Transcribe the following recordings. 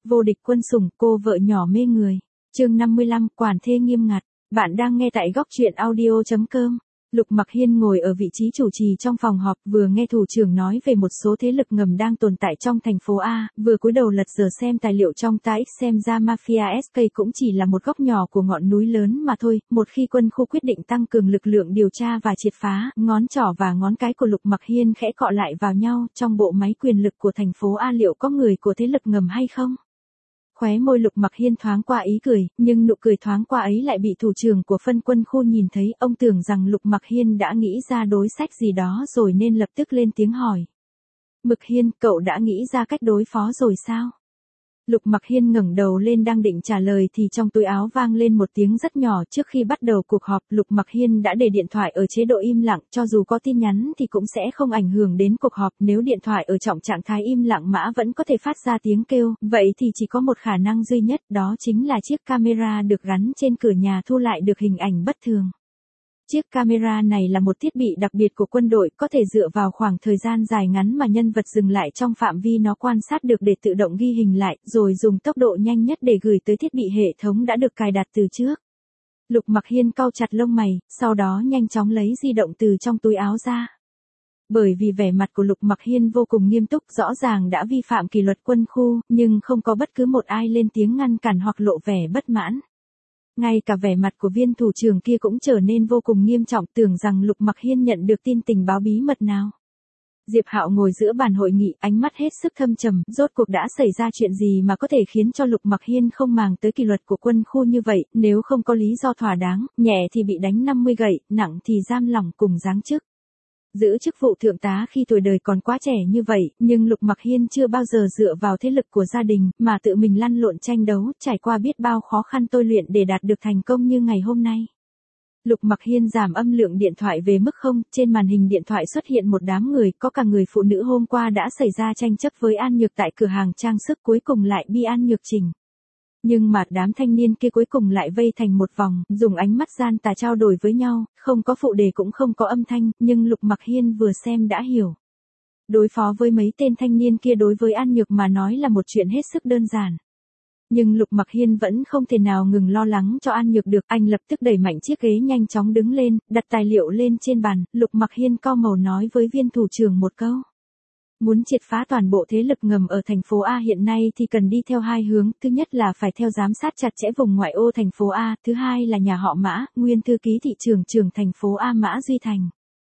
Vô địch quân sủng, cô vợ nhỏ mê người. Chương 55, quản thê nghiêm ngặt. Bạn đang nghe tại góc truyện audio.com. Lục Mặc Hiên ngồi ở vị trí chủ trì trong phòng họp, vừa nghe thủ trưởng nói về một số thế lực ngầm đang tồn tại trong thành phố A, vừa cúi đầu lật dở xem tài liệu trong TAX, xem ra Mafia SK cũng chỉ là một góc nhỏ của ngọn núi lớn mà thôi. Một khi quân khu quyết định tăng cường lực lượng điều tra và triệt phá, ngón trỏ và ngón cái của Lục Mặc Hiên khẽ cọ lại vào nhau, trong bộ máy quyền lực của thành phố A liệu có người của thế lực ngầm hay không? Khóe môi Lục Mặc Hiên thoáng qua ý cười, nhưng nụ cười thoáng qua ấy lại bị thủ trưởng của phân quân khu nhìn thấy. Ông tưởng rằng Lục Mặc Hiên đã nghĩ ra đối sách gì đó rồi nên lập tức lên tiếng hỏi. Mực Hiên, cậu đã nghĩ ra cách đối phó rồi sao? Lục Mặc Hiên ngẩng đầu lên đang định trả lời thì trong túi áo vang lên một tiếng rất nhỏ. Trước khi bắt đầu cuộc họp, Lục Mặc Hiên đã để điện thoại ở chế độ im lặng, cho dù có tin nhắn thì cũng sẽ không ảnh hưởng đến cuộc họp. Nếu điện thoại ở trong trạng thái im lặng mã vẫn có thể phát ra tiếng kêu, vậy thì chỉ có một khả năng duy nhất, đó chính là chiếc camera được gắn trên cửa nhà thu lại được hình ảnh bất thường. Chiếc camera này là một thiết bị đặc biệt của quân đội, có thể dựa vào khoảng thời gian dài ngắn mà nhân vật dừng lại trong phạm vi nó quan sát được để tự động ghi hình lại, rồi dùng tốc độ nhanh nhất để gửi tới thiết bị hệ thống đã được cài đặt từ trước. Lục Mặc Hiên cau chặt lông mày, sau đó nhanh chóng lấy di động từ trong túi áo ra. Bởi vì vẻ mặt của Lục Mặc Hiên vô cùng nghiêm túc, rõ ràng đã vi phạm kỷ luật quân khu, nhưng không có bất cứ một ai lên tiếng ngăn cản hoặc lộ vẻ bất mãn. Ngay cả vẻ mặt của viên thủ trưởng kia cũng trở nên vô cùng nghiêm trọng, tưởng rằng Lục Mặc Hiên nhận được tin tình báo bí mật nào. Diệp Hạo ngồi giữa bàn hội nghị, ánh mắt hết sức thâm trầm, rốt cuộc đã xảy ra chuyện gì mà có thể khiến cho Lục Mặc Hiên không màng tới kỷ luật của quân khu như vậy, nếu không có lý do thỏa đáng, nhẹ thì bị đánh 50 gậy, nặng thì giam lỏng cùng giáng chức. Giữ chức vụ thượng tá khi tuổi đời còn quá trẻ như vậy, nhưng Lục Mặc Hiên chưa bao giờ dựa vào thế lực của gia đình, mà tự mình lăn lộn tranh đấu, trải qua biết bao khó khăn tôi luyện để đạt được thành công như ngày hôm nay. Lục Mặc Hiên giảm âm lượng điện thoại về mức không, trên màn hình điện thoại xuất hiện một đám người, có cả người phụ nữ hôm qua đã xảy ra tranh chấp với An Nhược tại cửa hàng trang sức, cuối cùng lại bị An Nhược chỉnh. Nhưng mà đám thanh niên kia cuối cùng lại vây thành một vòng, dùng ánh mắt gian tà trao đổi với nhau, không có phụ đề cũng không có âm thanh, nhưng Lục Mặc Hiên vừa xem đã hiểu. Đối phó với mấy tên thanh niên kia đối với An Nhược mà nói là một chuyện hết sức đơn giản. Nhưng Lục Mặc Hiên vẫn không thể nào ngừng lo lắng cho An Nhược được, anh lập tức đẩy mạnh chiếc ghế nhanh chóng đứng lên, đặt tài liệu lên trên bàn, Lục Mặc Hiên cau mày nói với viên thủ trưởng một câu. Muốn triệt phá toàn bộ thế lực ngầm ở thành phố A hiện nay thì cần đi theo hai hướng, thứ nhất là phải theo giám sát chặt chẽ vùng ngoại ô thành phố A, thứ hai là nhà họ Mã, nguyên thư ký thị trưởng thành phố A Mã Duy Thành.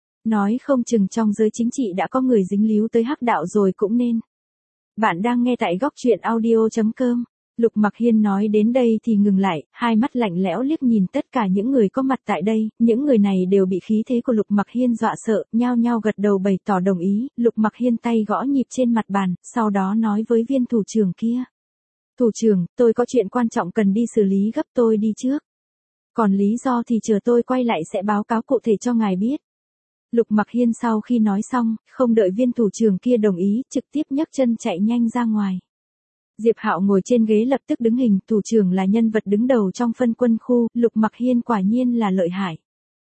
Nói không chừng trong giới chính trị đã có người dính líu tới hắc đạo rồi cũng nên. Bạn đang nghe tại góc truyện audio.com. Lục Mặc Hiên nói đến đây thì ngừng lại, hai mắt lạnh lẽo liếc nhìn tất cả những người có mặt tại đây, những người này đều bị khí thế của Lục Mặc Hiên dọa sợ, nhao nhao gật đầu bày tỏ đồng ý. Lục Mặc Hiên tay gõ nhịp trên mặt bàn, sau đó nói với viên thủ trưởng kia. Thủ trưởng, tôi có chuyện quan trọng cần đi xử lý gấp, tôi đi trước. Còn lý do thì chờ tôi quay lại sẽ báo cáo cụ thể cho ngài biết. Lục Mặc Hiên sau khi nói xong, không đợi viên thủ trưởng kia đồng ý, trực tiếp nhấc chân chạy nhanh ra ngoài. Diệp Hạo ngồi trên ghế lập tức đứng hình, thủ trưởng là nhân vật đứng đầu trong phân quân khu, Lục Mặc Hiên quả nhiên là lợi hại.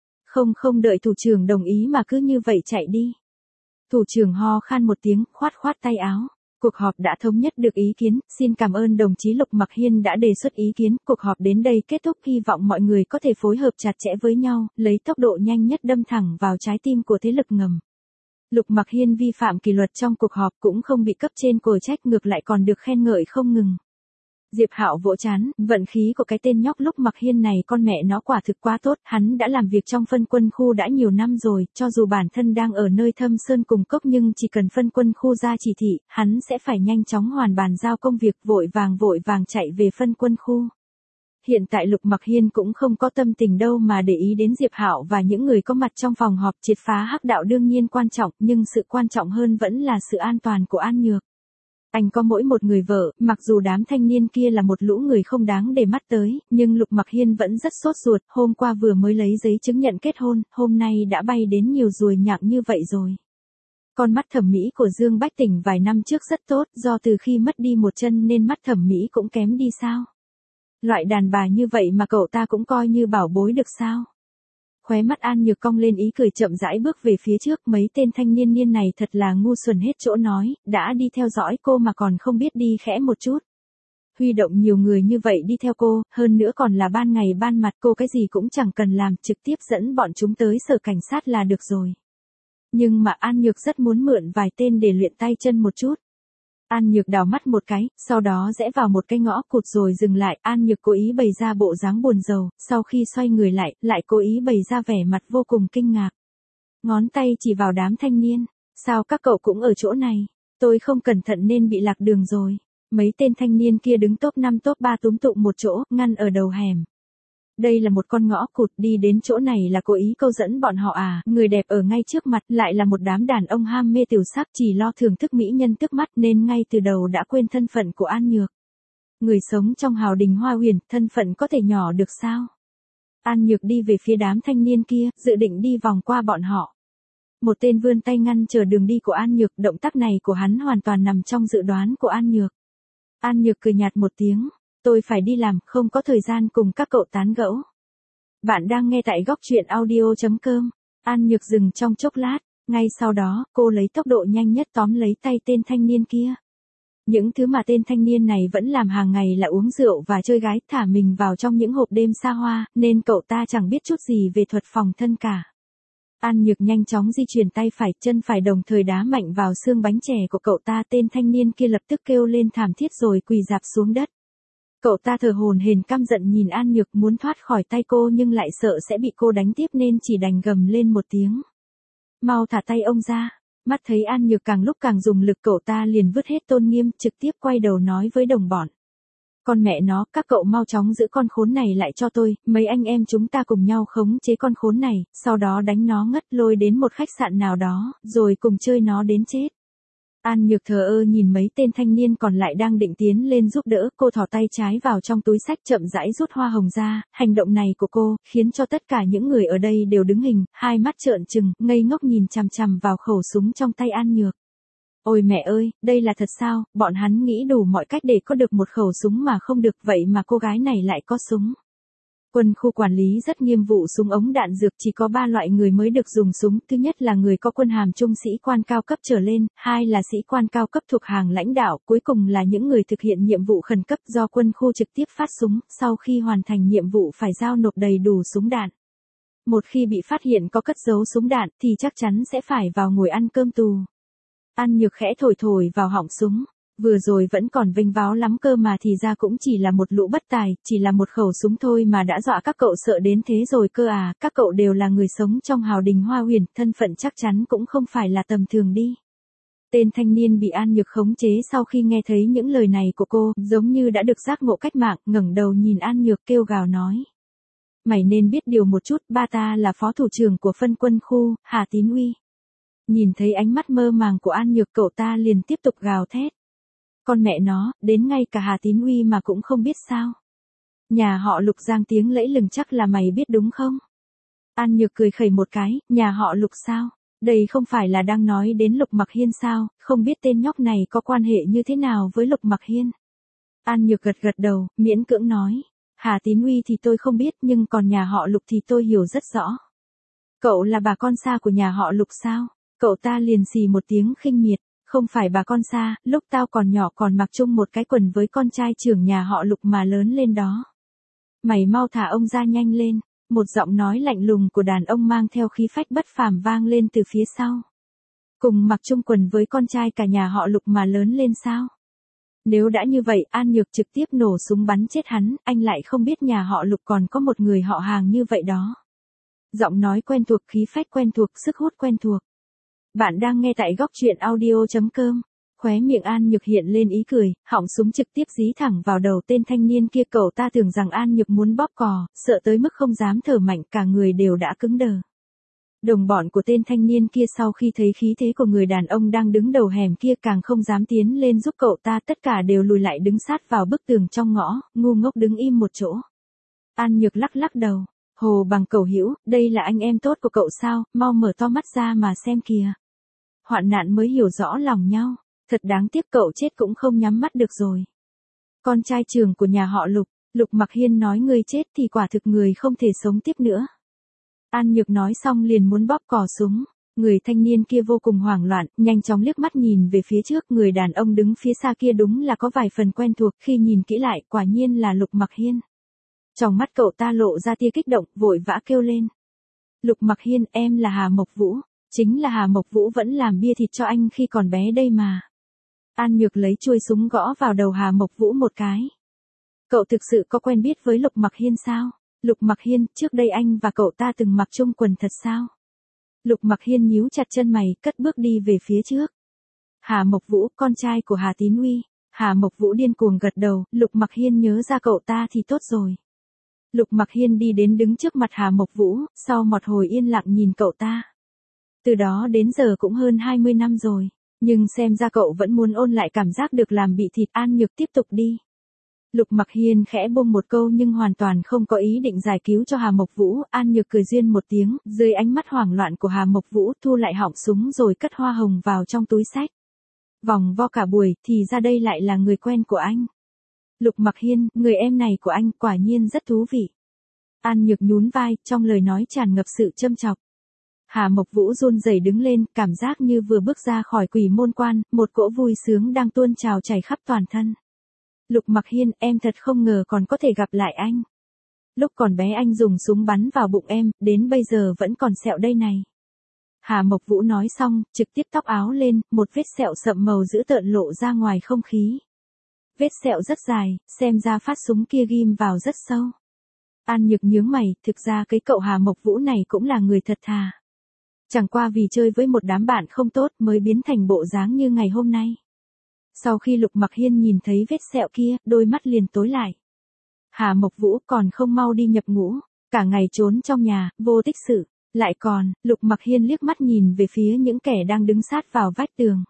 Không đợi thủ trưởng đồng ý mà cứ như vậy chạy đi. Thủ trưởng ho khan một tiếng, khoát tay áo. Cuộc họp đã thống nhất được ý kiến, xin cảm ơn đồng chí Lục Mặc Hiên đã đề xuất ý kiến, cuộc họp đến đây kết thúc, hy vọng mọi người có thể phối hợp chặt chẽ với nhau, lấy tốc độ nhanh nhất đâm thẳng vào trái tim của thế lực ngầm. Lục Mặc Hiên vi phạm kỷ luật trong cuộc họp cũng không bị cấp trên còi trách, ngược lại còn được khen ngợi không ngừng. Diệp Hạo vỗ trán, vận khí của cái tên nhóc Lục Mặc Hiên này con mẹ nó quả thực quá tốt, hắn đã làm việc trong phân quân khu đã nhiều năm rồi, cho dù bản thân đang ở nơi thâm sơn cùng cốc nhưng chỉ cần phân quân khu ra chỉ thị, hắn sẽ phải nhanh chóng hoàn bàn giao công việc, vội vàng chạy về phân quân khu. Hiện tại Lục Mặc Hiên cũng không có tâm tình đâu mà để ý đến Diệp Hạo và những người có mặt trong phòng họp. Triệt phá hắc đạo đương nhiên quan trọng, nhưng sự quan trọng hơn vẫn là sự an toàn của An Nhược. Anh có mỗi một người vợ, mặc dù đám thanh niên kia là một lũ người không đáng để mắt tới, nhưng Lục Mặc Hiên vẫn rất sốt ruột, hôm qua vừa mới lấy giấy chứng nhận kết hôn, hôm nay đã bay đến nhiều ruồi nhặng như vậy rồi. Con mắt thẩm mỹ của Dương Bách Tỉnh vài năm trước rất tốt, do từ khi mất đi một chân nên mắt thẩm mỹ cũng kém đi sao? Loại đàn bà như vậy mà cậu ta cũng coi như bảo bối được sao? Khóe mắt An Nhược cong lên ý cười, chậm rãi bước về phía trước, mấy tên thanh niên này thật là ngu xuẩn hết chỗ nói, đã đi theo dõi cô mà còn không biết đi khẽ một chút. huy động nhiều người như vậy đi theo cô, hơn nữa còn là ban ngày ban mặt, cô cái gì cũng chẳng cần làm, trực tiếp dẫn bọn chúng tới sở cảnh sát là được rồi. Nhưng mà An Nhược rất muốn mượn vài tên để luyện tay chân một chút. An Nhược đảo mắt một cái, sau đó rẽ vào một cái ngõ cụt rồi dừng lại. An Nhược cố ý bày ra bộ dáng buồn rầu, sau khi xoay người lại cố ý bày ra vẻ mặt vô cùng kinh ngạc. Ngón tay chỉ vào đám thanh niên. Sao các cậu cũng ở chỗ này? Tôi không cẩn thận nên bị lạc đường rồi. Mấy tên thanh niên kia đứng top 5 top 3 túm tụm một chỗ, ngăn ở đầu hẻm. Đây là một con ngõ cụt, đi đến chỗ này là cố ý câu dẫn bọn họ à? Người đẹp ở ngay trước mặt, lại là một đám đàn ông ham mê tiểu sắc, chỉ lo thưởng thức mỹ nhân trước mắt nên ngay từ đầu đã quên thân phận của An Nhược. Người sống trong hào đình hoa huyền, thân phận có thể nhỏ được sao? An Nhược đi về phía đám thanh niên kia, dự định đi vòng qua bọn họ. Một tên vươn tay ngăn chờ đường đi của An Nhược, động tác này của hắn hoàn toàn nằm trong dự đoán của An Nhược. An Nhược cười nhạt một tiếng, tôi phải đi làm, không có thời gian cùng các cậu tán gẫu. Bạn đang nghe tại góc truyện audio.com. An Nhược dừng trong chốc lát, ngay sau đó, cô lấy tốc độ nhanh nhất tóm lấy tay tên thanh niên kia. Những thứ mà tên thanh niên này vẫn làm hàng ngày là uống rượu và chơi gái, thả mình vào trong những hộp đêm xa hoa, nên cậu ta chẳng biết chút gì về thuật phòng thân cả. An Nhược nhanh chóng di chuyển tay phải, chân phải đồng thời đá mạnh vào xương bánh chè của cậu ta. Tên thanh niên kia lập tức kêu lên thảm thiết rồi quỳ rạp xuống đất. Cậu ta thở hổn hển căm giận nhìn An Nhược, muốn thoát khỏi tay cô nhưng lại sợ sẽ bị cô đánh tiếp nên chỉ đành gầm lên một tiếng. Mau thả tay ông ra. Mắt thấy An Nhược càng lúc càng dùng lực, cậu ta liền vứt hết tôn nghiêm, trực tiếp quay đầu nói với đồng bọn. Con mẹ nó, các cậu mau chóng giữ con khốn này lại cho tôi, mấy anh em chúng ta cùng nhau khống chế con khốn này, sau đó đánh nó ngất, lôi đến một khách sạn nào đó, rồi cùng chơi nó đến chết. An Nhược thờ ơ nhìn mấy tên thanh niên còn lại đang định tiến lên giúp đỡ, cô thò tay trái vào trong túi xách chậm rãi rút hoa hồng ra. Hành động này của cô khiến cho tất cả những người ở đây đều đứng hình, hai mắt trợn trừng, ngây ngốc nhìn chằm chằm vào khẩu súng trong tay An Nhược. Ôi mẹ ơi, đây là thật sao? Bọn hắn nghĩ đủ mọi cách để có được một khẩu súng mà không được, vậy mà cô gái này lại có súng. Quân khu quản lý rất nghiêm vụ súng ống đạn dược, chỉ có 3 loại người mới được dùng súng. Thứ nhất là người có quân hàm trung sĩ quan cao cấp trở lên, hai là sĩ quan cao cấp thuộc hàng lãnh đạo, cuối cùng là những người thực hiện nhiệm vụ khẩn cấp do quân khu trực tiếp phát súng, sau khi hoàn thành nhiệm vụ phải giao nộp đầy đủ súng đạn. Một khi bị phát hiện có cất giấu súng đạn thì chắc chắn sẽ phải vào ngồi ăn cơm tù. An Nhược khẽ thổi vào họng súng. Vừa rồi vẫn còn vênh váo lắm cơ mà thì ra cũng chỉ là một lũ bất tài, chỉ là một khẩu súng thôi mà đã dọa các cậu sợ đến thế rồi cơ à? Các cậu đều là người sống trong hào đình hoa huyền, thân phận chắc chắn cũng không phải là tầm thường đi. Tên thanh niên bị An Nhược khống chế sau khi nghe thấy những lời này của cô, giống như đã được giác ngộ cách mạng, ngẩng đầu nhìn An Nhược kêu gào nói. Mày nên biết điều một chút, ba ta là phó thủ trưởng của phân quân khu, Hà Tín Uy. Nhìn thấy ánh mắt mơ màng của An Nhược, cậu ta liền tiếp tục gào thét. Con mẹ nó, đến ngay cả Hà Tín Uy mà cũng không biết sao? Nhà họ Lục giang tiếng lẫy lừng chắc là mày biết đúng không? An Nhược cười khẩy một cái, nhà họ Lục sao? Đây không phải là đang nói đến Lục Mặc Hiên sao? Không biết tên nhóc này có quan hệ như thế nào với Lục Mặc Hiên? An Nhược gật đầu, miễn cưỡng nói. Hà Tín Uy thì tôi không biết, nhưng còn nhà họ Lục thì tôi hiểu rất rõ. Cậu là bà con xa của nhà họ Lục sao? Cậu ta liền xì một tiếng khinh miệt. Không phải bà con xa, lúc tao còn nhỏ còn mặc chung một cái quần với con trai trưởng nhà họ Lục mà lớn lên đó. Mày mau thả ông ra nhanh lên. Một giọng nói lạnh lùng của đàn ông mang theo khí phách bất phàm vang lên từ phía sau. Cùng mặc chung quần với con trai cả nhà họ Lục mà lớn lên sao? Nếu đã như vậy, An Nhược trực tiếp nổ súng bắn chết hắn, anh lại không biết nhà họ Lục còn có một người họ hàng như vậy đó. Giọng nói quen thuộc, khí phách quen thuộc, sức hút quen thuộc. Bạn đang nghe tại góc truyện audio.com. Khóe miệng An Nhược hiện lên ý cười, họng súng trực tiếp dí thẳng vào đầu tên thanh niên kia. Cậu ta tưởng rằng An Nhược muốn bóp cò, sợ tới mức không dám thở mạnh, cả người đều đã cứng đờ. Đồng bọn của tên thanh niên kia sau khi thấy khí thế của người đàn ông đang đứng đầu hẻm kia càng không dám tiến lên giúp cậu ta, tất cả đều lùi lại đứng sát vào bức tường trong ngõ, ngu ngốc đứng im một chỗ. An Nhược lắc đầu. Hồ Bằng Cẩu Hữu, đây là anh em tốt của cậu sao? Mau mở to mắt ra mà xem kìa. Hoạn nạn mới hiểu rõ lòng nhau, thật đáng tiếc cậu chết cũng không nhắm mắt được rồi. Con trai trưởng của nhà họ Lục, Lục Mặc Hiên nói người chết thì quả thực người không thể sống tiếp nữa. An Nhược nói xong liền muốn bóp cò súng, Người thanh niên kia vô cùng hoảng loạn, nhanh chóng liếc mắt nhìn về phía trước, người đàn ông đứng phía xa kia đúng là có vài phần quen thuộc, khi nhìn kỹ lại, quả nhiên là Lục Mặc Hiên. Trong mắt cậu ta lộ ra tia kích động, vội vã kêu lên. Lục Mặc Hiên, em là Hà Mộc Vũ, chính là Hà Mộc Vũ vẫn làm bia thịt cho anh khi còn bé đây mà. An Nhược lấy chuôi súng gõ vào đầu Hà Mộc Vũ một cái. Cậu thực sự có quen biết với Lục Mặc Hiên sao? Lục Mặc Hiên, trước đây anh và cậu ta từng mặc chung quần thật sao? Lục Mặc Hiên nhíu chặt chân mày, cất bước đi về phía trước. Hà Mộc Vũ, con trai của Hà Tín Uy. Hà Mộc Vũ điên cuồng gật đầu, Lục Mặc Hiên nhớ ra cậu ta thì tốt rồi. Lục Mặc Hiên đi đến đứng trước mặt Hà Mộc Vũ, sau một hồi yên lặng nhìn cậu ta. Từ đó đến giờ cũng hơn 20 năm rồi, nhưng xem ra cậu vẫn muốn ôn lại cảm giác được làm bị thịt. An Nhược tiếp tục đi. Lục Mặc Hiên khẽ buông một câu nhưng hoàn toàn không có ý định giải cứu cho Hà Mộc Vũ. An Nhược cười duyên một tiếng, dưới ánh mắt hoảng loạn của Hà Mộc Vũ thu lại họng súng rồi cất hoa hồng vào trong túi xách. Vòng vo cả buổi thì ra đây lại là người quen của anh. Lục Mặc Hiên, người em này của anh quả nhiên rất thú vị. An Nhược nhún vai, trong lời nói tràn ngập sự châm chọc. Hà Mộc Vũ run rẩy đứng lên, cảm giác như vừa bước ra khỏi quỷ môn quan, một cỗ vui sướng đang tuôn trào chảy khắp toàn thân. Lục Mặc Hiên, em thật không ngờ còn có thể gặp lại anh. Lúc còn bé anh dùng súng bắn vào bụng em, đến bây giờ vẫn còn sẹo đây này. Hà Mộc Vũ nói xong, trực tiếp tóc áo lên, một vết sẹo sậm màu dữ tợn lộ ra ngoài không khí. Vết sẹo rất dài, xem ra phát súng kia ghim vào rất sâu. An Nhược nhướng mày, thực ra cái cậu Hà Mộc Vũ này cũng là người thật thà. Chẳng qua vì chơi với một đám bạn không tốt mới biến thành bộ dáng như ngày hôm nay. Sau khi Lục Mặc Hiên nhìn thấy vết sẹo kia, đôi mắt liền tối lại. Hà Mộc Vũ còn không mau đi nhập ngũ, cả ngày trốn trong nhà, vô tích sự, lại còn, Lục Mặc Hiên liếc mắt nhìn về phía những kẻ đang đứng sát vào vách tường.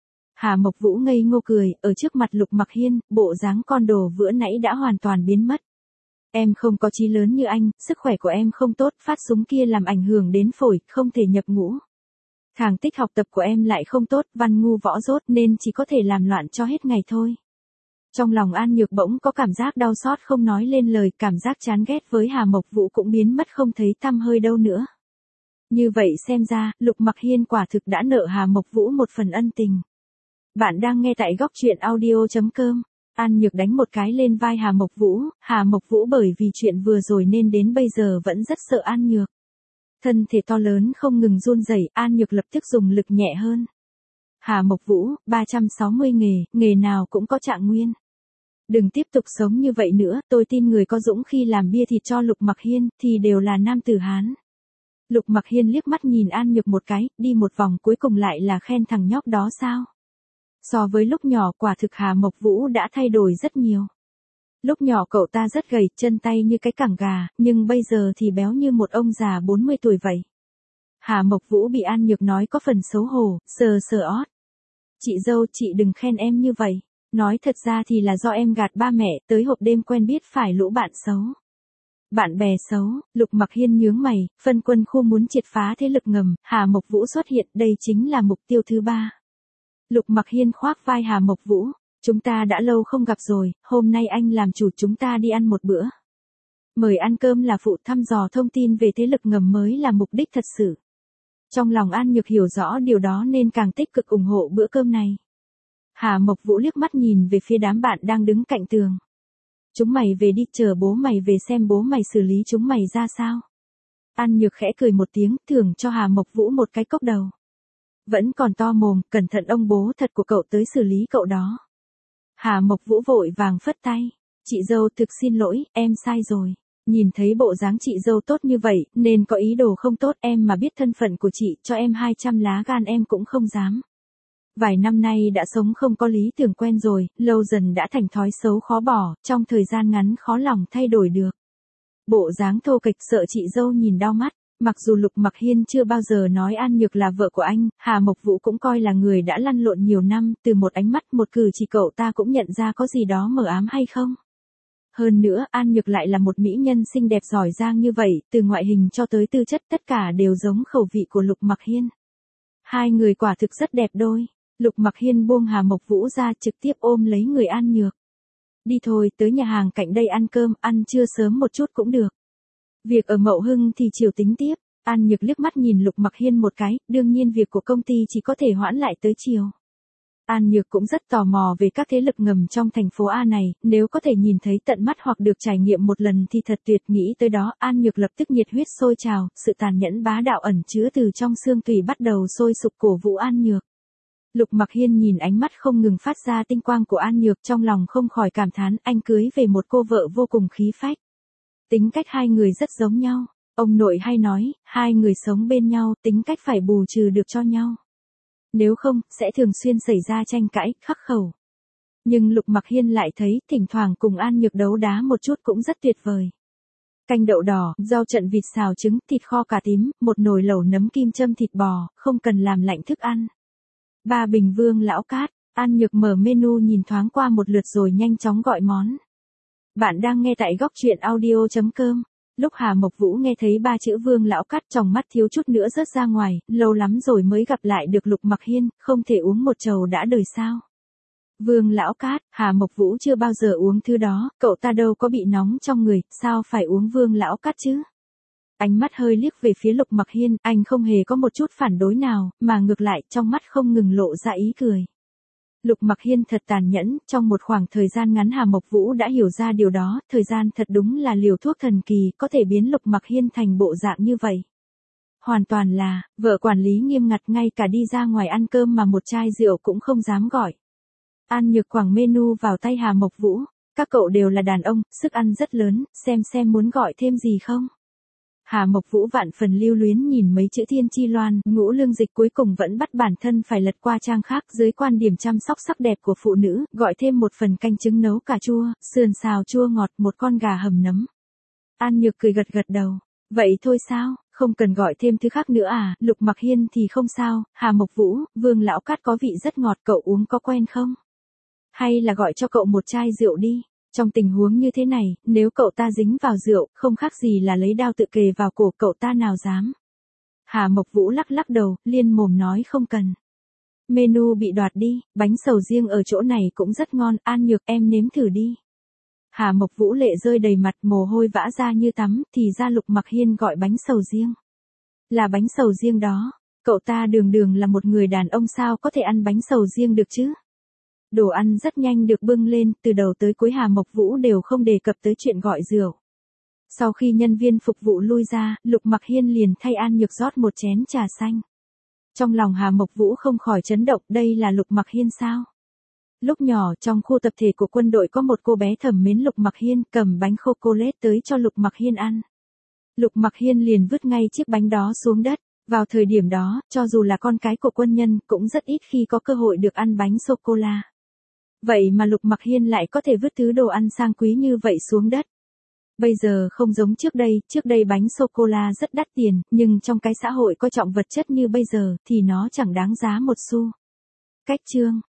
Hà Mộc Vũ ngây ngô cười, ở trước mặt Lục Mặc Hiên, bộ dáng con đồ vừa nãy đã hoàn toàn biến mất. Em không có chí lớn như anh, sức khỏe của em không tốt, phát súng kia làm ảnh hưởng đến phổi, không thể nhập ngũ. Thành tích học tập của em lại không tốt, văn ngu võ dốt nên chỉ có thể làm loạn cho hết ngày thôi. Trong lòng An Nhược bỗng có cảm giác đau xót không nói lên lời, cảm giác chán ghét với Hà Mộc Vũ cũng biến mất không thấy tăm hơi đâu nữa. Như vậy xem ra, Lục Mặc Hiên quả thực đã nợ Hà Mộc Vũ một phần ân tình. Bạn đang nghe tại góc truyện audio.com. An Nhược đánh một cái lên vai Hà Mộc Vũ bởi vì chuyện vừa rồi nên đến bây giờ vẫn rất sợ An Nhược. Thân thể to lớn không ngừng run rẩy, An Nhược lập tức dùng lực nhẹ hơn. Hà Mộc Vũ, 360 nghề nào cũng có trạng nguyên. Đừng tiếp tục sống như vậy nữa, tôi tin người có dũng khi làm bia thịt cho Lục Mặc Hiên thì đều là nam tử Hán. Lục Mặc Hiên liếc mắt nhìn An Nhược một cái, đi một vòng cuối cùng lại là khen thằng nhóc đó sao? So với lúc nhỏ quả thực Hà Mộc Vũ đã thay đổi rất nhiều. Lúc nhỏ cậu ta rất gầy, chân tay như cái cẳng gà, nhưng bây giờ thì béo như một ông già 40 tuổi vậy. Hà Mộc Vũ bị An Nhược nói có phần xấu hổ, sờ sờ ót. Chị dâu, chị đừng khen em như vậy. Nói thật ra thì là do em gạt ba mẹ, tới hộp đêm quen biết phải lũ bạn xấu. Bạn bè xấu, Lục Mặc Hiên nhướng mày, phân quân khu muốn triệt phá thế lực ngầm, Hà Mộc Vũ xuất hiện, đây chính là mục tiêu thứ 3. Lục Mặc Hiên khoác vai Hà Mộc Vũ, chúng ta đã lâu không gặp rồi, hôm nay anh làm chủ chúng ta đi ăn một bữa. Mời ăn cơm là phụ, thăm dò thông tin về thế lực ngầm mới là mục đích thật sự. Trong lòng An Nhược hiểu rõ điều đó nên càng tích cực ủng hộ bữa cơm này. Hà Mộc Vũ liếc mắt nhìn về phía đám bạn đang đứng cạnh tường. Chúng mày về đi, chờ bố mày về xem bố mày xử lý chúng mày ra sao. An Nhược khẽ cười một tiếng, thưởng cho Hà Mộc Vũ một cái cốc đầu. Vẫn còn to mồm, cẩn thận ông bố thật của cậu tới xử lý cậu đó. Hà Mộc Vũ vội vàng phất tay. Chị dâu thực xin lỗi, em sai rồi. Nhìn thấy bộ dáng chị dâu tốt như vậy, nên có ý đồ không tốt, em mà biết thân phận của chị, cho em 200 lá gan em cũng không dám. Vài năm nay đã sống không có lý tưởng quen rồi, lâu dần đã thành thói xấu khó bỏ, trong thời gian ngắn khó lòng thay đổi được. Bộ dáng thô kệch sợ chị dâu nhìn đau mắt. Mặc dù Lục Mặc Hiên chưa bao giờ nói An Nhược là vợ của anh, Hà Mộc Vũ cũng coi là người đã lăn lộn nhiều năm, từ một ánh mắt một cử chỉ cậu ta cũng nhận ra có gì đó mờ ám hay không. Hơn nữa, An Nhược lại là một mỹ nhân xinh đẹp giỏi giang như vậy, từ ngoại hình cho tới tư chất tất cả đều giống khẩu vị của Lục Mặc Hiên. Hai người quả thực rất đẹp đôi. Lục Mặc Hiên buông Hà Mộc Vũ ra trực tiếp ôm lấy người An Nhược. Đi thôi, tới nhà hàng cạnh đây ăn cơm, ăn trưa sớm một chút cũng được. Việc ở Mậu Hưng thì chiều tính tiếp. An Nhược liếc mắt nhìn Lục Mặc Hiên một cái, đương nhiên việc của công ty chỉ có thể hoãn lại tới chiều. An Nhược cũng rất tò mò về các thế lực ngầm trong thành phố A này, nếu có thể nhìn thấy tận mắt hoặc được trải nghiệm một lần thì thật tuyệt, nghĩ tới đó, An Nhược lập tức nhiệt huyết sôi trào, sự tàn nhẫn bá đạo ẩn chứa từ trong xương tủy bắt đầu sôi sục cổ vũ An Nhược. Lục Mặc Hiên nhìn ánh mắt không ngừng phát ra tinh quang của An Nhược, trong lòng không khỏi cảm thán, anh cưới về một cô vợ vô cùng khí phách. Tính cách hai người rất giống nhau, ông nội hay nói, hai người sống bên nhau, tính cách phải bù trừ được cho nhau. Nếu không, sẽ thường xuyên xảy ra tranh cãi, khắc khẩu. Nhưng Lục Mặc Hiên lại thấy, thỉnh thoảng cùng An Nhược đấu đá một chút cũng rất tuyệt vời. Canh đậu đỏ, rau trộn vịt xào trứng, thịt kho cà tím, một nồi lẩu nấm kim châm thịt bò, không cần làm lạnh thức ăn. 3 bình Vương Lão Cát. An Nhược mở menu nhìn thoáng qua một lượt rồi nhanh chóng gọi món. Bạn đang nghe tại góc truyện audio.com. Lúc Hà Mộc Vũ nghe thấy 3 chữ Vương Lão Cát, tròng mắt thiếu chút nữa rớt ra ngoài, lâu lắm rồi mới gặp lại được Lục Mặc Hiên, không thể uống một chầu đã đời sao. Vương Lão Cát, Hà Mộc Vũ chưa bao giờ uống thứ đó, cậu ta đâu có bị nóng trong người, sao phải uống Vương Lão Cát chứ? Ánh mắt hơi liếc về phía Lục Mặc Hiên, anh không hề có một chút phản đối nào, mà ngược lại trong mắt không ngừng lộ ra ý cười. Lục Mặc Hiên thật tàn nhẫn, trong một khoảng thời gian ngắn Hà Mộc Vũ đã hiểu ra điều đó, thời gian thật đúng là liều thuốc thần kỳ, có thể biến Lục Mặc Hiên thành bộ dạng như vậy. Hoàn toàn là, vợ quản lý nghiêm ngặt, ngay cả đi ra ngoài ăn cơm mà một chai rượu cũng không dám gọi. An Nhược quẳng menu vào tay Hà Mộc Vũ, các cậu đều là đàn ông, sức ăn rất lớn, xem muốn gọi thêm gì không? Hà Mộc Vũ vạn phần lưu luyến nhìn mấy chữ Thiên Chi Loan, Ngũ Lương Dịch cuối cùng vẫn bắt bản thân phải lật qua trang khác, dưới quan điểm chăm sóc sắc đẹp của phụ nữ, gọi thêm một phần canh trứng nấu cà chua, sườn xào chua ngọt, một con gà hầm nấm. An Nhược cười gật gật đầu, vậy thôi sao, không cần gọi thêm thứ khác nữa à? Lục Mặc Hiên thì không sao, Hà Mộc Vũ, Vương Lão Cát có vị rất ngọt, cậu uống có quen không? Hay là gọi cho cậu một chai rượu đi. Trong tình huống như thế này, nếu cậu ta dính vào rượu, không khác gì là lấy đao tự kề vào cổ, cậu ta nào dám. Hà Mộc Vũ lắc lắc đầu, liên mồm nói không cần. Menu bị đoạt đi, bánh sầu riêng ở chỗ này cũng rất ngon, An Nhược em nếm thử đi. Hà Mộc Vũ lệ rơi đầy mặt, mồ hôi vã ra như tắm, thì ra Lục Mặc Hiên gọi bánh sầu riêng. Là bánh sầu riêng đó, cậu ta đường là một người đàn ông sao có thể ăn bánh sầu riêng được chứ? Đồ ăn rất nhanh được bưng lên, từ đầu tới cuối Hà Mộc Vũ đều không đề cập tới chuyện gọi rượu. Sau khi nhân viên phục vụ lui ra, Lục Mặc Hiên liền thay An Nhược rót một chén trà xanh. Trong lòng Hà Mộc Vũ không khỏi chấn động, đây là Lục Mặc Hiên sao? Lúc nhỏ trong khu tập thể của quân đội có một cô bé thầm mến Lục Mặc Hiên, cầm bánh chocolate tới cho Lục Mặc Hiên ăn. Lục Mặc Hiên liền vứt ngay chiếc bánh đó xuống đất. Vào thời điểm đó, cho dù là con cái của quân nhân, cũng rất ít khi có cơ hội được ăn bánh sô-cô-la. Vậy mà Lục Mặc Hiên lại có thể vứt thứ đồ ăn sang quý như vậy xuống đất. Bây giờ không giống trước đây bánh sô-cô-la rất đắt tiền, nhưng trong cái xã hội coi trọng vật chất như bây giờ, thì nó chẳng đáng giá một xu. Cách chương